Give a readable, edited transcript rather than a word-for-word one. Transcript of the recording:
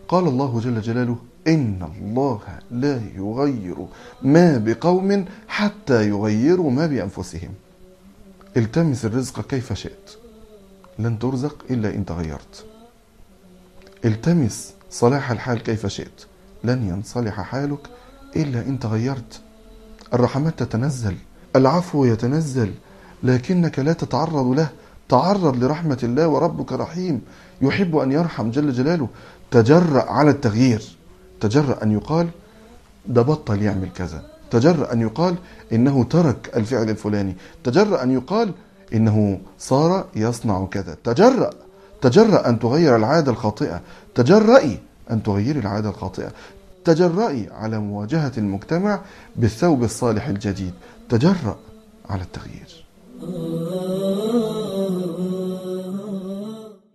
قال الله جل جلاله: إن الله لا يغير ما بقوم حتى يغيروا ما بأنفسهم. التمس الرزق كيف شئت، لن ترزق إلا إن تغيرت. التمس صلاح الحال كيف شئت، لن ينصلح حالك إلا إن تغيرت. الرحمات تتنزل، العفو يتنزل، لكنك لا تتعرض له. تعرض لرحمة الله، وربك رحيم يحب أن يرحم جل جلاله. تجرأ على التغيير، تجرأ أن يقال ده بطل يعمل كذا، تجرأ أن يقال إنه ترك الفعل الفلاني، تجرأ أن يقال إنه صار يصنع كذا. تجرأ أن تغير العادة الخاطئة، تجرأي أن تغيري العادة الخاطئة، تجرأي على مواجهة المجتمع بالثوب الصالح الجديد، تجرأ على التغيير.